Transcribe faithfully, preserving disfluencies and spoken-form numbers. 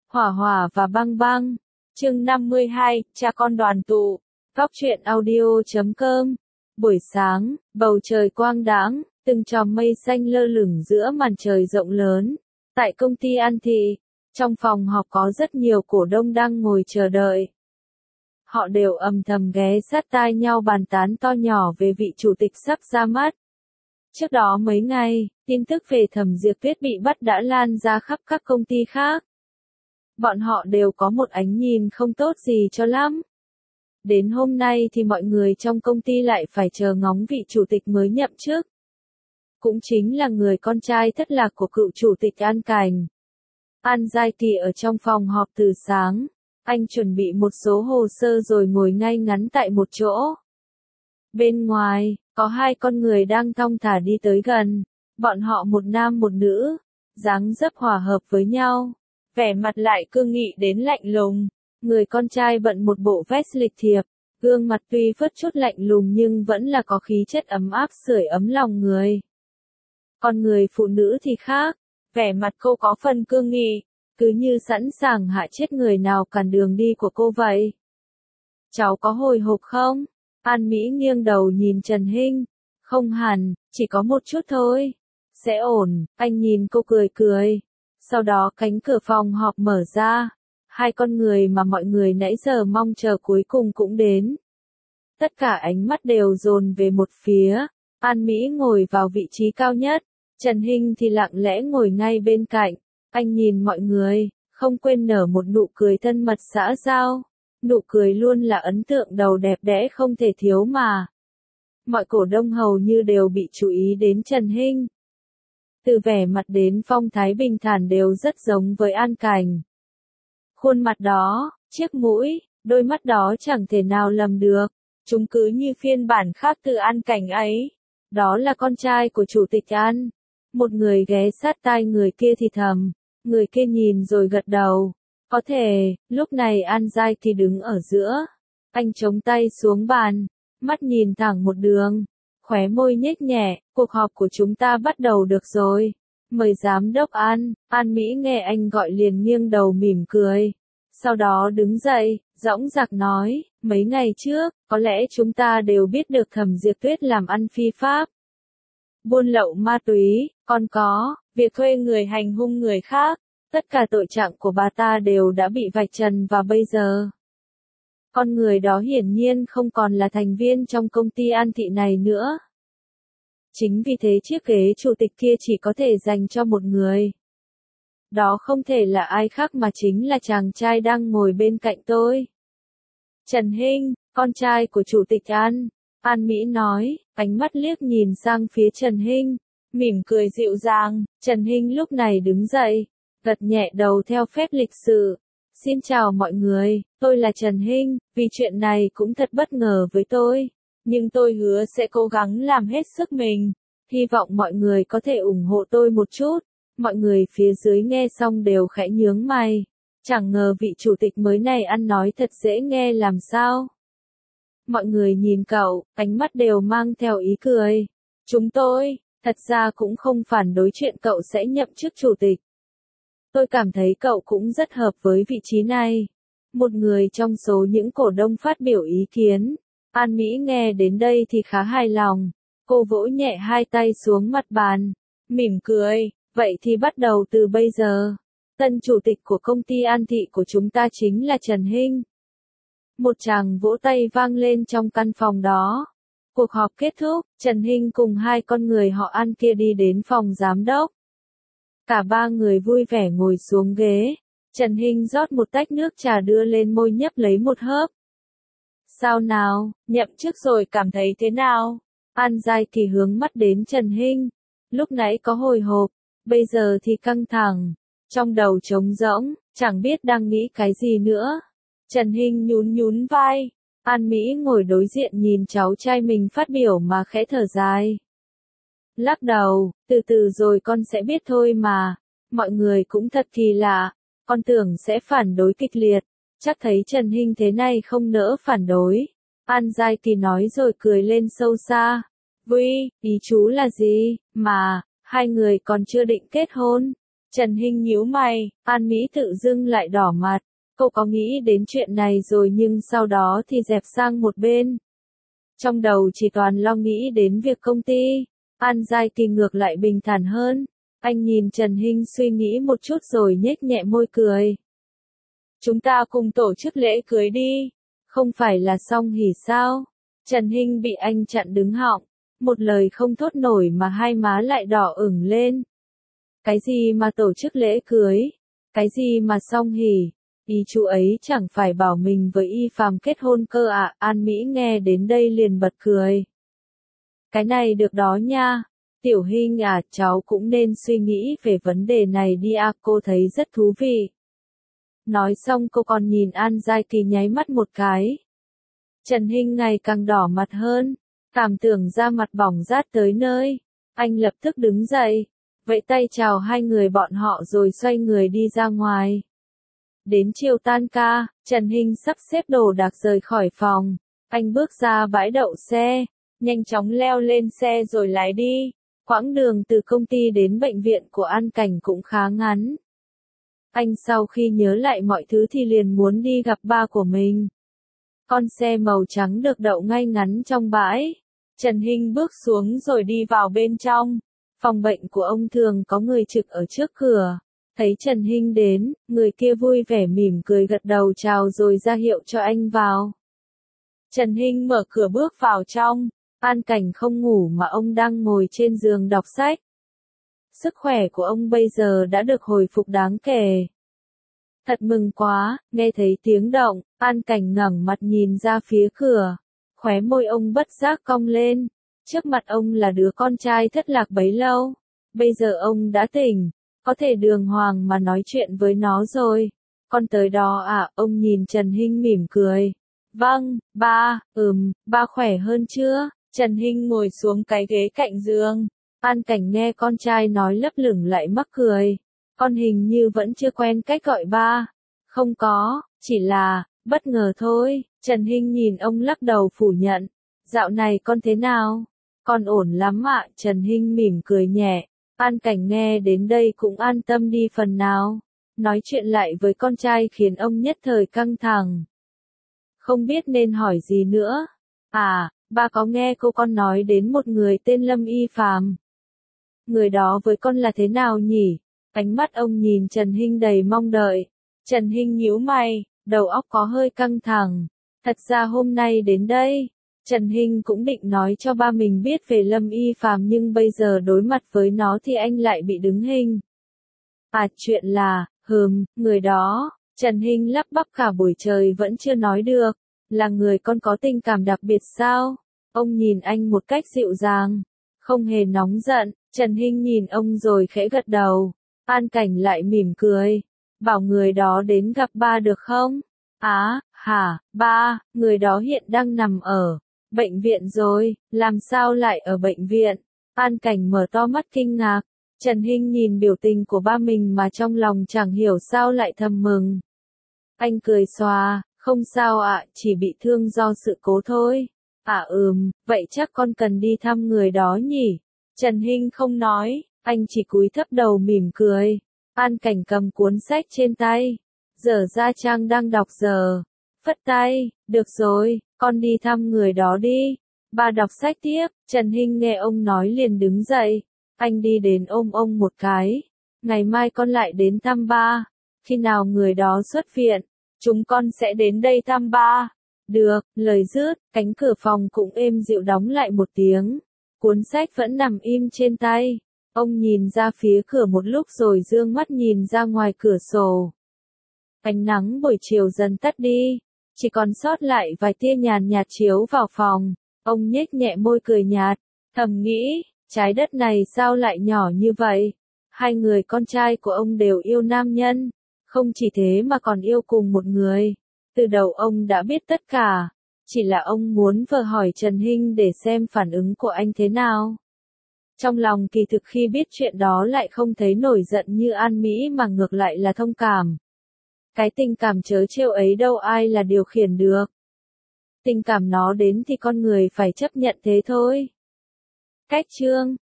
Hỏa Hỏa và Băng Băng. Chương năm mươi hai, cha con đoàn tụ. Góc truyện audio chấm com. Buổi sáng, bầu trời quang đãng, từng chòm mây xanh lơ lửng giữa màn trời rộng lớn. Tại công ty An Thị, trong phòng họp có rất nhiều cổ đông đang ngồi chờ đợi. Họ đều âm thầm ghé sát tai nhau bàn tán to nhỏ về vị chủ tịch sắp ra mắt. Trước đó mấy ngày, tin tức về Thẩm Diệp Tuyết bị bắt đã lan ra khắp các công ty khác. Bọn họ đều có một ánh nhìn không tốt gì cho lắm. Đến hôm nay thì mọi người trong công ty lại phải chờ ngóng vị chủ tịch mới nhậm chức. Cũng chính là người con trai thất lạc của cựu chủ tịch An Cảnh. An Giai Kỳ ở trong phòng họp từ sáng. Anh chuẩn bị một số hồ sơ rồi ngồi ngay ngắn tại một chỗ. Bên ngoài, có hai con người đang thong thả đi tới gần. Bọn họ một nam một nữ, dáng dấp hòa hợp với nhau. Vẻ mặt lại cương nghị đến lạnh lùng. Người con trai bận một bộ vest lịch thiệp, gương mặt tuy phớt chút lạnh lùng nhưng vẫn là có khí chất ấm áp sưởi ấm lòng người. Còn người phụ nữ thì khác, vẻ mặt cô có phần cương nghị, cứ như sẵn sàng hạ chết người nào cản đường đi của cô vậy. Cháu có hồi hộp không? An Mỹ nghiêng đầu nhìn Trần Hinh. Không hẳn, chỉ có một chút thôi. Sẽ ổn, anh nhìn cô cười cười. Sau đó cánh cửa phòng họp mở ra. Hai con người mà mọi người nãy giờ mong chờ cuối cùng cũng đến. Tất cả ánh mắt đều dồn về một phía. An Mỹ ngồi vào vị trí cao nhất. Trần Hinh thì lặng lẽ ngồi ngay bên cạnh. Anh nhìn mọi người, không quên nở một nụ cười thân mật xã giao. Nụ cười luôn là ấn tượng đầu đẹp đẽ không thể thiếu mà. Mọi cổ đông hầu như đều bị chú ý đến Trần Hinh. Từ vẻ mặt đến phong thái bình thản đều rất giống với An Cảnh. Khuôn mặt đó, chiếc mũi, đôi mắt đó chẳng thể nào lầm được. Chúng cứ như phiên bản khác từ An Cảnh ấy. Đó là con trai của chủ tịch An. Một người ghé sát tai người kia thì thầm. Người kia nhìn rồi gật đầu. Có thể, lúc này An Giai thì đứng ở giữa. Anh chống tay xuống bàn, mắt nhìn thẳng một đường. Khóe môi nhếch nhẹ, cuộc họp của chúng ta bắt đầu được rồi. Mời giám đốc An. An Mỹ nghe anh gọi liền nghiêng đầu mỉm cười. Sau đó đứng dậy, dõng dạc nói, mấy ngày trước, có lẽ chúng ta đều biết được Thẩm Diệp Tuyết làm ăn phi pháp. Buôn lậu ma túy, còn có, việc thuê người hành hung người khác. Tất cả tội trạng của bà ta đều đã bị vạch trần và bây giờ. Con người đó hiển nhiên không còn là thành viên trong công ty An Thị này nữa. Chính vì thế chiếc ghế chủ tịch kia chỉ có thể dành cho một người. Đó không thể là ai khác mà chính là chàng trai đang ngồi bên cạnh tôi. Trần Hinh, con trai của chủ tịch An. An Mỹ nói, ánh mắt liếc nhìn sang phía Trần Hinh, mỉm cười dịu dàng. Trần Hinh lúc này đứng dậy, gật nhẹ đầu theo phép lịch sự. Xin chào mọi người, tôi là Trần Hinh, vì chuyện này cũng thật bất ngờ với tôi. Nhưng tôi hứa sẽ cố gắng làm hết sức mình. Hy vọng mọi người có thể ủng hộ tôi một chút. Mọi người phía dưới nghe xong đều khẽ nhướng mày. Chẳng ngờ vị chủ tịch mới này ăn nói thật dễ nghe làm sao. Mọi người nhìn cậu, ánh mắt đều mang theo ý cười. Chúng tôi, thật ra cũng không phản đối chuyện cậu sẽ nhậm chức chủ tịch. Tôi cảm thấy cậu cũng rất hợp với vị trí này. Một người trong số những cổ đông phát biểu ý kiến. An Mỹ nghe đến đây thì khá hài lòng. Cô vỗ nhẹ hai tay xuống mặt bàn. Mỉm cười, vậy thì bắt đầu từ bây giờ. Tân chủ tịch của công ty An Thị của chúng ta chính là Trần Hinh. Một tràng vỗ tay vang lên trong căn phòng đó. Cuộc họp kết thúc, Trần Hinh cùng hai con người họ An kia đi đến phòng giám đốc. Cả ba người vui vẻ ngồi xuống ghế. Trần Hinh rót một tách nước trà đưa lên môi nhấp lấy một hớp. Sao nào, nhậm chức rồi cảm thấy thế nào? An Giai thì hướng mắt đến Trần Hinh. Lúc nãy có hồi hộp, bây giờ thì căng thẳng. Trong đầu trống rỗng, chẳng biết đang nghĩ cái gì nữa. Trần Hinh nhún nhún vai. An Mỹ ngồi đối diện nhìn cháu trai mình phát biểu mà khẽ thở dài. Lắc đầu, từ từ rồi con sẽ biết thôi mà. Mọi người cũng thật kỳ lạ. Con tưởng sẽ phản đối kịch liệt. Chắc thấy Trần Hinh thế này không nỡ phản đối. An Giai Kỳ nói rồi cười lên sâu xa. Vui, ý chú là gì, mà, hai người còn chưa định kết hôn. Trần Hinh nhíu mày, An Mỹ tự dưng lại đỏ mặt. Cô có nghĩ đến chuyện này rồi nhưng sau đó thì dẹp sang một bên. Trong đầu chỉ toàn lo nghĩ đến việc công ty. An Giai Kỳ ngược lại bình thản hơn. Anh nhìn Trần Hinh suy nghĩ một chút rồi nhếch nhẹ môi cười. Chúng ta cùng tổ chức lễ cưới đi. Không phải là Song Hỷ sao? Trần Hinh bị anh chặn đứng họng. Một lời không thốt nổi mà hai má lại đỏ ửng lên. Cái gì mà tổ chức lễ cưới? Cái gì mà Song Hỷ? Ý chú ấy chẳng phải bảo mình với Y Phàm kết hôn cơ ạ. À? An Mỹ nghe đến đây liền bật cười. Cái này được đó nha. Tiểu Hinh à, cháu cũng nên suy nghĩ về vấn đề này đi à, cô thấy rất thú vị. Nói xong cô còn nhìn An Giai Kỳ nháy mắt một cái. Trần Hinh ngày càng đỏ mặt hơn, cảm tưởng da mặt bỏng rát tới nơi. Anh lập tức đứng dậy, vẫy tay chào hai người bọn họ rồi xoay người đi ra ngoài. Đến chiều tan ca, Trần Hinh sắp xếp đồ đạc rời khỏi phòng. Anh bước ra bãi đậu xe, nhanh chóng leo lên xe rồi lái đi. Quãng đường từ công ty đến bệnh viện của An Cảnh cũng khá ngắn. Anh sau khi nhớ lại mọi thứ thì liền muốn đi gặp ba của mình. Con xe màu trắng được đậu ngay ngắn trong bãi. Trần Hinh bước xuống rồi đi vào bên trong. Phòng bệnh của ông thường có người trực ở trước cửa. Thấy Trần Hinh đến, người kia vui vẻ mỉm cười gật đầu chào rồi ra hiệu cho anh vào. Trần Hinh mở cửa bước vào trong. An Cảnh không ngủ mà ông đang ngồi trên giường đọc sách. Sức khỏe của ông bây giờ đã được hồi phục đáng kể. Thật mừng quá, nghe thấy tiếng động, An Cảnh ngẩng mặt nhìn ra phía cửa. Khóe môi ông bất giác cong lên. Trước mặt ông là đứa con trai thất lạc bấy lâu. Bây giờ ông đã tỉnh, có thể đường hoàng mà nói chuyện với nó rồi. Con tới đó à, ông nhìn Trần Hinh mỉm cười. Vâng, ba, ừm, ba khỏe hơn chưa? Trần Hinh ngồi xuống cái ghế cạnh giường. An Cảnh nghe con trai nói lấp lửng lại mắc cười. Con hình như vẫn chưa quen cách gọi ba. Không có, chỉ là, bất ngờ thôi. Trần Hinh nhìn ông lắc đầu phủ nhận. Dạo này con thế nào? Con ổn lắm ạ. Trần Hinh mỉm cười nhẹ. An Cảnh nghe đến đây cũng an tâm đi phần nào. Nói chuyện lại với con trai khiến ông nhất thời căng thẳng. Không biết nên hỏi gì nữa. À, ba có nghe cô con nói đến một người tên Lâm Y Phàm. Người đó với con là thế nào nhỉ? Ánh mắt ông nhìn Trần Hinh đầy mong đợi. Trần Hinh nhíu mày, đầu óc có hơi căng thẳng. Thật ra hôm nay đến đây, Trần Hinh cũng định nói cho ba mình biết về Lâm Y Phàm nhưng bây giờ đối mặt với nó thì anh lại bị đứng hình. À, chuyện là, hừm, người đó, Trần Hinh lắp bắp cả buổi trời vẫn chưa nói được. Là người con có tình cảm đặc biệt sao? Ông nhìn anh một cách dịu dàng, không hề nóng giận. Trần Hinh nhìn ông rồi khẽ gật đầu. An Cảnh lại mỉm cười. Bảo người đó đến gặp ba được không? Á, à, hả, ba, người đó hiện đang nằm ở bệnh viện rồi, làm sao lại ở bệnh viện? An Cảnh mở to mắt kinh ngạc. Trần Hinh nhìn biểu tình của ba mình mà trong lòng chẳng hiểu sao lại thầm mừng. Anh cười xòa, không sao ạ, à, chỉ bị thương do sự cố thôi. À ừm, vậy chắc con cần đi thăm người đó nhỉ? Trần Hinh không nói, anh chỉ cúi thấp đầu mỉm cười. An Cảnh cầm cuốn sách trên tay, dở ra trang đang đọc giờ. Phất tay, được rồi, con đi thăm người đó đi. Ba đọc sách tiếp. Trần Hinh nghe ông nói liền đứng dậy. Anh đi đến ôm ông một cái. Ngày mai con lại đến thăm ba. Khi nào người đó xuất viện, chúng con sẽ đến đây thăm ba. Được, lời dứt, cánh cửa phòng cũng êm dịu đóng lại một tiếng. Cuốn sách vẫn nằm im trên tay. Ông nhìn ra phía cửa một lúc rồi dương mắt nhìn ra ngoài cửa sổ. Ánh nắng buổi chiều dần tắt đi. Chỉ còn sót lại vài tia nhàn nhạt chiếu vào phòng. Ông nhếch nhẹ môi cười nhạt. Thầm nghĩ, trái đất này sao lại nhỏ như vậy? Hai người con trai của ông đều yêu nam nhân. Không chỉ thế mà còn yêu cùng một người. Từ đầu ông đã biết tất cả. Chỉ là ông muốn vờ hỏi Trần Hinh để xem phản ứng của anh thế nào. Trong lòng kỳ thực khi biết chuyện đó lại không thấy nổi giận như An Mỹ mà ngược lại là thông cảm. Cái tình cảm trớ trêu ấy đâu ai là điều khiển được. Tình cảm nó đến thì con người phải chấp nhận thế thôi. Cách chương